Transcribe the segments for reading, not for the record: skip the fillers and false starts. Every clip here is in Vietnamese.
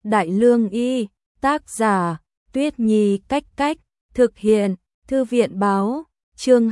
Đại Lương Y, tác giả, Tuyết Nhi Cách Cách, thực hiện, Thư viện Báo, chương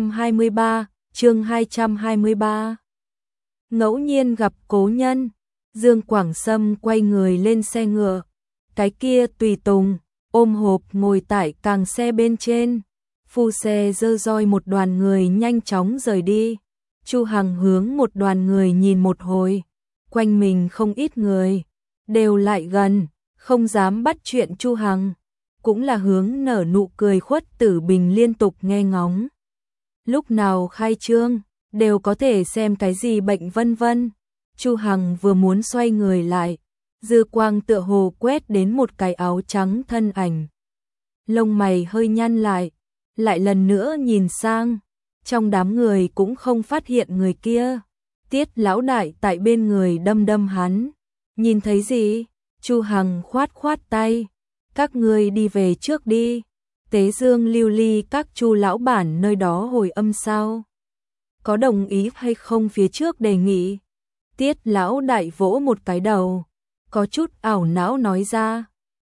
223. Ngẫu nhiên gặp cố nhân, Dương Quảng Sâm quay người lên xe ngựa, cái kia tùy tùng, ôm hộp ngồi tại càng xe bên trên, phu xe dơ roi một đoàn người nhanh chóng rời đi. Chu Hằng hướng một đoàn người nhìn một hồi, quanh mình không ít người, đều lại gần, không dám bắt chuyện Chu Hằng, cũng là hướng nở nụ cười Khuất Tử Bình liên tục nghe ngóng. Lúc nào khai trương, đều có thể xem cái gì bệnh vân vân. Chu Hằng vừa muốn xoay người lại, dư quang tựa hồ quét đến một cái áo trắng thân ảnh. Lông mày hơi nhăn lại lần nữa nhìn sang, trong đám người cũng không phát hiện người kia. Tiết lão đại tại bên người đâm đâm hắn. Nhìn thấy gì? Chu Hằng khoát khoát tay. Các ngươi đi về trước đi. Tế Dương Lưu Ly các Chu lão bản nơi đó hồi âm sao? Có đồng ý hay không phía trước đề nghị? Tiết lão đại vỗ một cái đầu, có chút ảo não nói ra.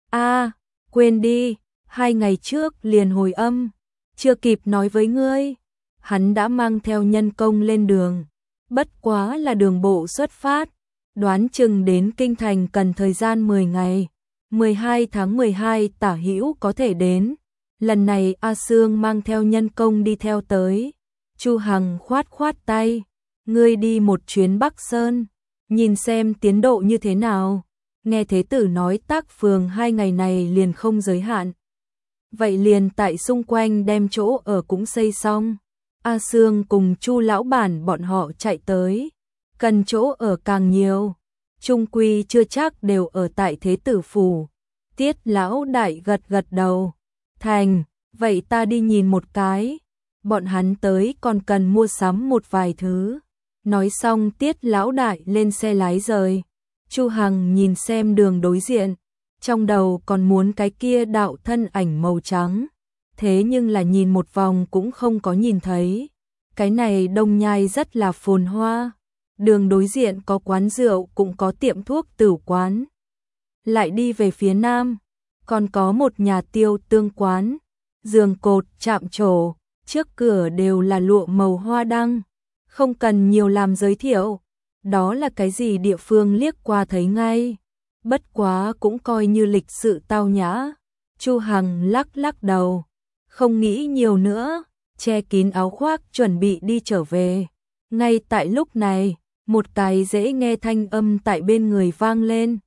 Quên đi, 2 ngày trước liền hồi âm, chưa kịp nói với ngươi. Hắn đã mang theo nhân công lên đường, bất quá là đường bộ xuất phát, đoán chừng đến kinh thành cần thời gian 10 ngày, 12 tháng 12 tả hữu có thể đến. Lần này A Sương mang theo nhân công đi theo tới. Chu Hằng khoát khoát tay, ngươi đi một chuyến Bắc Sơn, nhìn xem tiến độ như thế nào. Nghe thế tử nói tác phường 2 ngày này liền không giới hạn. Vậy liền tại xung quanh đem chỗ ở cũng xây xong. A Sương cùng Chu lão bản bọn họ chạy tới, cần chỗ ở càng nhiều, chung quy chưa chắc đều ở tại thế tử phủ. Tiết lão đại gật gật đầu, thành, vậy ta đi nhìn một cái. Bọn hắn tới còn cần mua sắm một vài thứ. Nói xong Tiết lão đại lên xe lái rời. Chu Hằng nhìn xem đường đối diện, trong đầu còn muốn cái kia đạo thân ảnh màu trắng, thế nhưng là nhìn một vòng cũng không có nhìn thấy. Cái này Đông Nhai rất là phồn hoa, đường đối diện có quán rượu cũng có tiệm thuốc tửu quán. Lại đi về phía nam, còn có một nhà tiêu tương quán, giường cột, chạm trổ, trước cửa đều là lụa màu hoa đăng, không cần nhiều làm giới thiệu. Đó là cái gì địa phương liếc qua thấy ngay, bất quá cũng coi như lịch sự tao nhã. Chu Hằng lắc lắc đầu, không nghĩ nhiều nữa, che kín áo khoác chuẩn bị đi trở về. Ngay tại lúc này, một cái dễ nghe thanh âm tại bên người vang lên.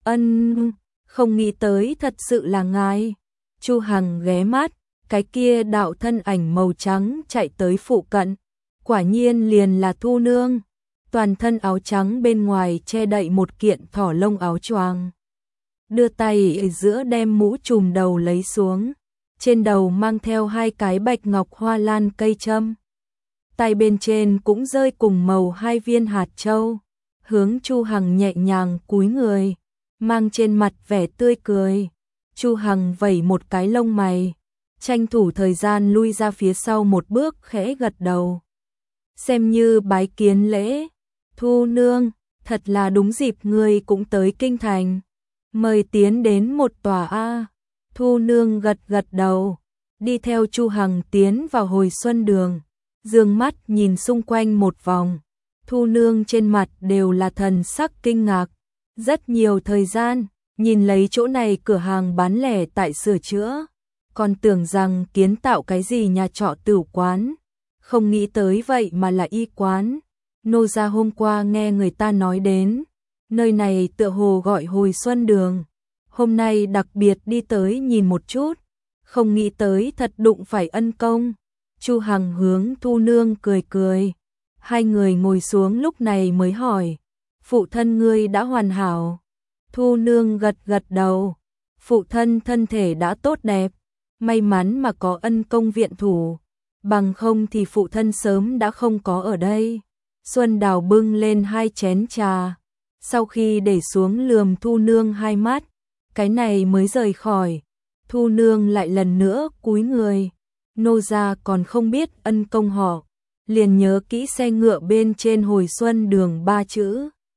Không nghĩ tới thật sự là ngài. Chu Hằng ghé mắt, cái kia đạo thân ảnh màu trắng chạy tới phụ cận, quả nhiên liền là Thu Nương. Toàn thân áo trắng bên ngoài che đậy một kiện thỏ lông áo choàng, đưa tay ở giữa đem mũ trùm đầu lấy xuống, trên đầu mang theo 2 cái bạch ngọc hoa lan cây châm, tay bên trên cũng rơi cùng màu 2 viên hạt châu, hướng Chu Hằng nhẹ nhàng cúi người, mang trên mặt vẻ tươi cười. Chu Hằng vẩy một cái lông mày, tranh thủ thời gian lui ra phía sau một bước, khẽ gật đầu, xem như bái kiến lễ. Thu Nương, thật là đúng dịp người cũng tới kinh thành, mời tiến đến một tòa a. Thu Nương gật gật đầu, đi theo Chu Hằng tiến vào hồi xuân đường, dương mắt nhìn xung quanh một vòng. Thu Nương trên mặt đều là thần sắc kinh ngạc, rất nhiều thời gian, nhìn lấy chỗ này cửa hàng bán lẻ tại sửa chữa, còn tưởng rằng kiến tạo cái gì nhà trọ tửu quán, không nghĩ tới vậy mà là y quán. Nô gia hôm qua nghe người ta nói đến, nơi này tựa hồ gọi hồi xuân đường, hôm nay đặc biệt đi tới nhìn một chút, không nghĩ tới thật đụng phải ân công. Chu Hằng hướng Thu Nương cười cười, 2 người ngồi xuống lúc này mới hỏi, phụ thân ngươi đã hoàn hảo? Thu Nương gật gật đầu, phụ thân thân thể đã tốt đẹp, may mắn mà có ân công viện thủ, bằng không thì phụ thân sớm đã không có ở đây. Xuân Đào bưng lên 2 chén trà, sau khi để xuống lườm Thu Nương 2 mắt, cái này mới rời khỏi. Thu Nương lại lần nữa cúi người, nô gia còn không biết ân công họ, liền nhớ kỹ xe ngựa bên trên hồi xuân đường 3 chữ.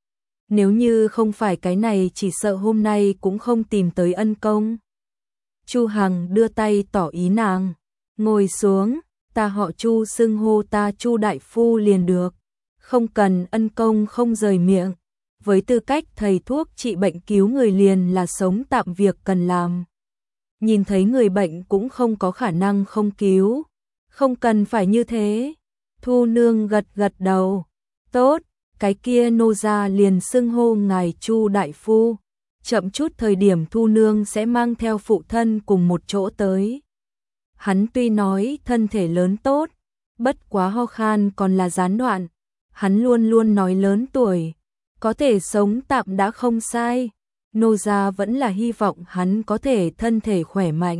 Nếu như không phải cái này chỉ sợ hôm nay cũng không tìm tới ân công. Chu Hằng đưa tay tỏ ý nàng, ngồi xuống, ta họ Chu xưng hô ta Chu đại phu liền được, không cần ân công không rời miệng. Với tư cách thầy thuốc trị bệnh cứu người liền là sống tạm việc cần làm. Nhìn thấy người bệnh cũng không có khả năng không cứu, không cần phải như thế. Thu Nương gật gật đầu, tốt, cái kia nô gia liền xưng hô ngài Chu đại phu. Chậm chút thời điểm Thu Nương sẽ mang theo phụ thân cùng một chỗ tới. Hắn tuy nói thân thể lớn tốt, bất quá ho khan còn là gián đoạn, hắn luôn luôn nói lớn tuổi, có thể sống tạm đã không sai, nô gia vẫn là hy vọng hắn có thể thân thể khỏe mạnh.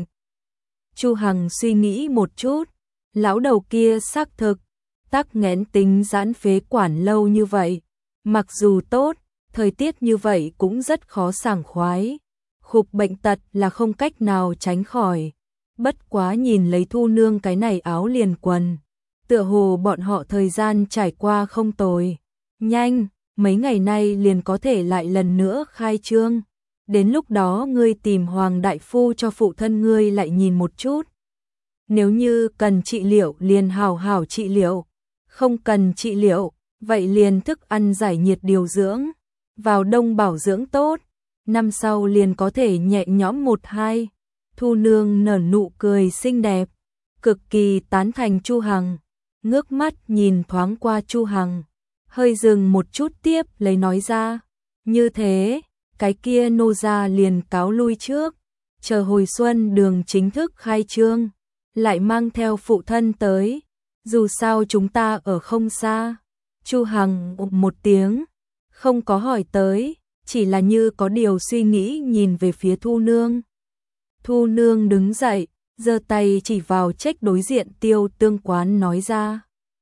Chu Hằng suy nghĩ một chút, lão đầu kia xác thực, tắc nghẽn tính giãn phế quản lâu như vậy, mặc dù tốt, thời tiết như vậy cũng rất khó sảng khoái, khục bệnh tật là không cách nào tránh khỏi. Bất quá nhìn lấy Thu Nương cái này áo liền quần, tựa hồ bọn họ thời gian trải qua không tồi. Nhanh, mấy ngày nay liền có thể lại lần nữa khai trương. Đến lúc đó ngươi tìm Hoàng đại phu cho phụ thân ngươi lại nhìn một chút. Nếu như cần trị liệu liền hảo hảo trị liệu, không cần trị liệu, vậy liền thức ăn giải nhiệt điều dưỡng, vào đông bảo dưỡng tốt, năm sau liền có thể nhẹ nhõm một hai. Thu Nương nở nụ cười xinh đẹp, cực kỳ tán thành Chu Hằng, ngước mắt nhìn thoáng qua Chu Hằng, hơi dừng một chút tiếp lấy nói ra, như thế, cái kia nô gia liền cáo lui trước, chờ hồi xuân đường chính thức khai trương, lại mang theo phụ thân tới, dù sao chúng ta ở không xa. Chu Hằng một tiếng, không có hỏi tới, chỉ là như có điều suy nghĩ nhìn về phía Thu Nương. Thu Nương đứng dậy, giơ tay chỉ vào trách đối diện Tiêu Tương quán nói ra.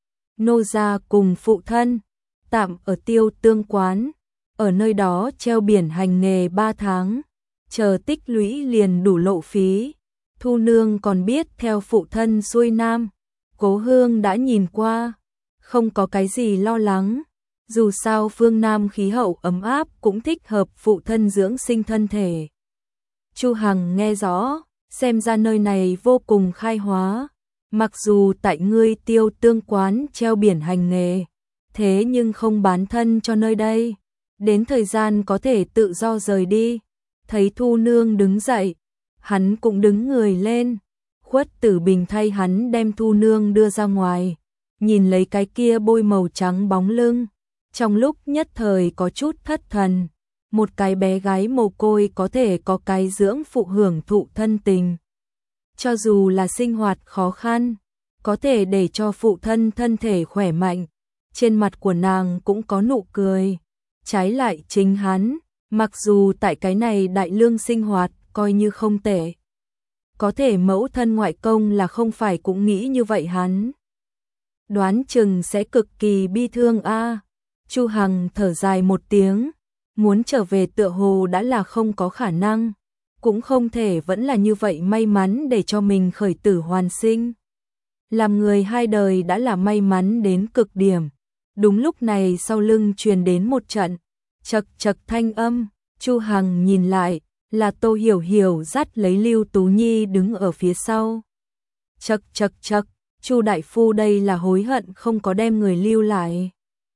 Nô gia cùng phụ thân, tạm ở Tiêu Tương quán, ở nơi đó treo biển hành nghề 3 tháng, chờ tích lũy liền đủ lộ phí. Thu Nương còn biết theo phụ thân xuôi nam, Cố Hương đã nhìn qua, không có cái gì lo lắng, dù sao phương Nam khí hậu ấm áp cũng thích hợp phụ thân dưỡng sinh thân thể. Chu Hằng nghe rõ, xem ra nơi này vô cùng khai hóa, mặc dù tại ngươi Tiêu Tương quán treo biển hành nghề, thế nhưng không bán thân cho nơi đây, đến thời gian có thể tự do rời đi. Thấy Thu Nương đứng dậy, hắn cũng đứng người lên, Khuất Tử Bình thay hắn đem Thu Nương đưa ra ngoài, nhìn lấy cái kia bôi màu trắng bóng lưng, trong lúc nhất thời có chút thất thần. Một cái bé gái mồ côi có thể có cái dưỡng phụ hưởng thụ thân tình. Cho dù là sinh hoạt khó khăn, có thể để cho phụ thân thân thể khỏe mạnh, trên mặt của nàng cũng có nụ cười. Trái lại chính hắn, mặc dù tại cái này đại lương sinh hoạt coi như không tệ, có thể mẫu thân ngoại công là không phải cũng nghĩ như vậy hắn. Đoán chừng sẽ cực kỳ bi thương a. Chu Hằng thở dài một tiếng, muốn trở về tựa hồ đã là không có khả năng, cũng không thể vẫn là như vậy may mắn để cho mình khởi tử hoàn sinh. Làm người hai đời đã là may mắn đến cực điểm. Đúng lúc này sau lưng truyền đến một trận chật chật thanh âm, Chu Hằng nhìn lại, là Tô Hiểu Hiểu dắt lấy Lưu Tú Nhi đứng ở phía sau. Chật chật chật, Chu đại phu đây là hối hận không có đem người lưu lại.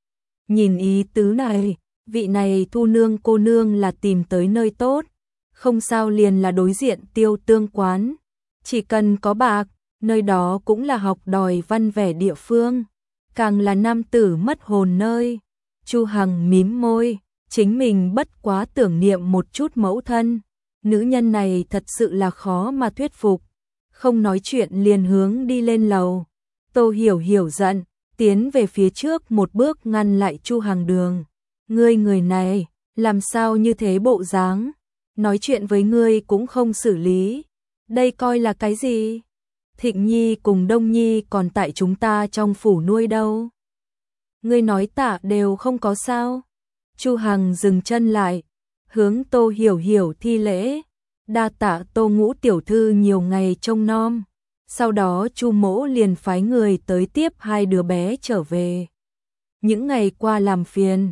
Nhìn ý tứ này, vị này Thu Nương cô nương là tìm tới nơi tốt, không sao liền là đối diện Tiêu Tương quán, chỉ cần có bạc, nơi đó cũng là học đòi văn vẻ địa phương, càng là nam tử mất hồn nơi. Chu Hằng mím môi, chính mình bất quá tưởng niệm một chút mẫu thân, nữ nhân này thật sự là khó mà thuyết phục, không nói chuyện liền hướng đi lên lầu. Tô Hiểu Hiểu giận, tiến về phía trước một bước ngăn lại Chu Hằng đường. Ngươi người này, làm sao như thế bộ dáng? Nói chuyện với ngươi cũng không xử lý. Đây coi là cái gì? Thịnh Nhi cùng Đông Nhi còn tại chúng ta trong phủ nuôi đâu. Ngươi nói tạ đều không có sao. Chu Hằng dừng chân lại, hướng Tô Hiểu Hiểu thi lễ. Đa tạ Tô Ngũ tiểu thư nhiều ngày trông nom. Sau đó Chu mỗ liền phái người tới tiếp hai đứa bé trở về. Những ngày qua làm phiền,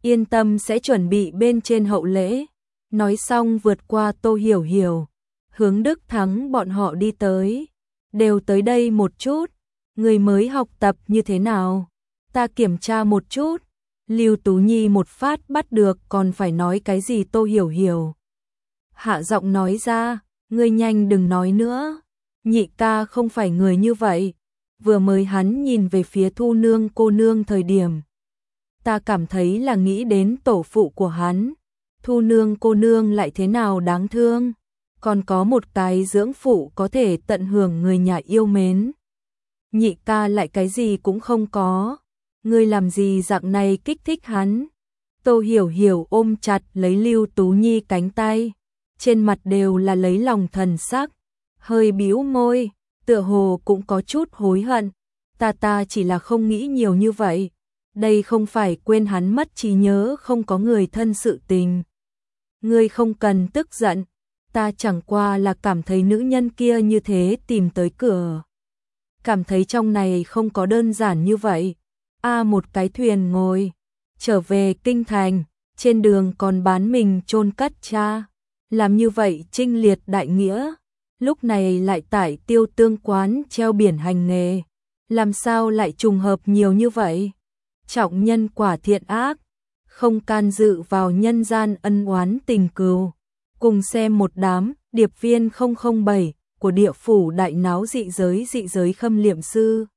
yên tâm sẽ chuẩn bị bên trên hậu lễ. Nói xong vượt qua Tô Hiểu Hiểu, hướng Đức Thắng bọn họ đi tới. Đều tới đây một chút, người mới học tập như thế nào? Ta kiểm tra một chút. Lưu Tú Nhi một phát bắt được còn phải nói cái gì Tô Hiểu Hiểu. Hạ giọng nói ra, ngươi nhanh đừng nói nữa. Nhị ca không phải người như vậy. Vừa mới hắn nhìn về phía Thu Nương cô nương thời điểm, ta cảm thấy là nghĩ đến tổ phụ của hắn. Thu Nương cô nương lại thế nào đáng thương, còn có một cái dưỡng phụ có thể tận hưởng người nhà yêu mến. Nhị ca lại cái gì cũng không có, ngươi làm gì dạng này kích thích hắn. Tô Hiểu Hiểu ôm chặt lấy Lưu Tú Nhi cánh tay, trên mặt đều là lấy lòng thần sắc, hơi bĩu môi, tựa hồ cũng có chút hối hận. Ta chỉ là không nghĩ nhiều như vậy, đây không phải quên hắn mất trí nhớ không có người thân sự tình. Ngươi không cần tức giận, ta chẳng qua là cảm thấy nữ nhân kia như thế tìm tới cửa. Cảm thấy trong này không có đơn giản như vậy. Một cái thuyền ngồi, trở về kinh thành, trên đường còn bán mình chôn cất cha. Làm như vậy trinh liệt đại nghĩa, lúc này lại tại Tiêu Tương quán treo biển hành nghề. Làm sao lại trùng hợp nhiều như vậy? Trọng nhân quả thiện ác, không can dự vào nhân gian ân oán tình cừu. Cùng xem một đám điệp viên 007 của địa phủ đại náo dị giới khâm liệm sư.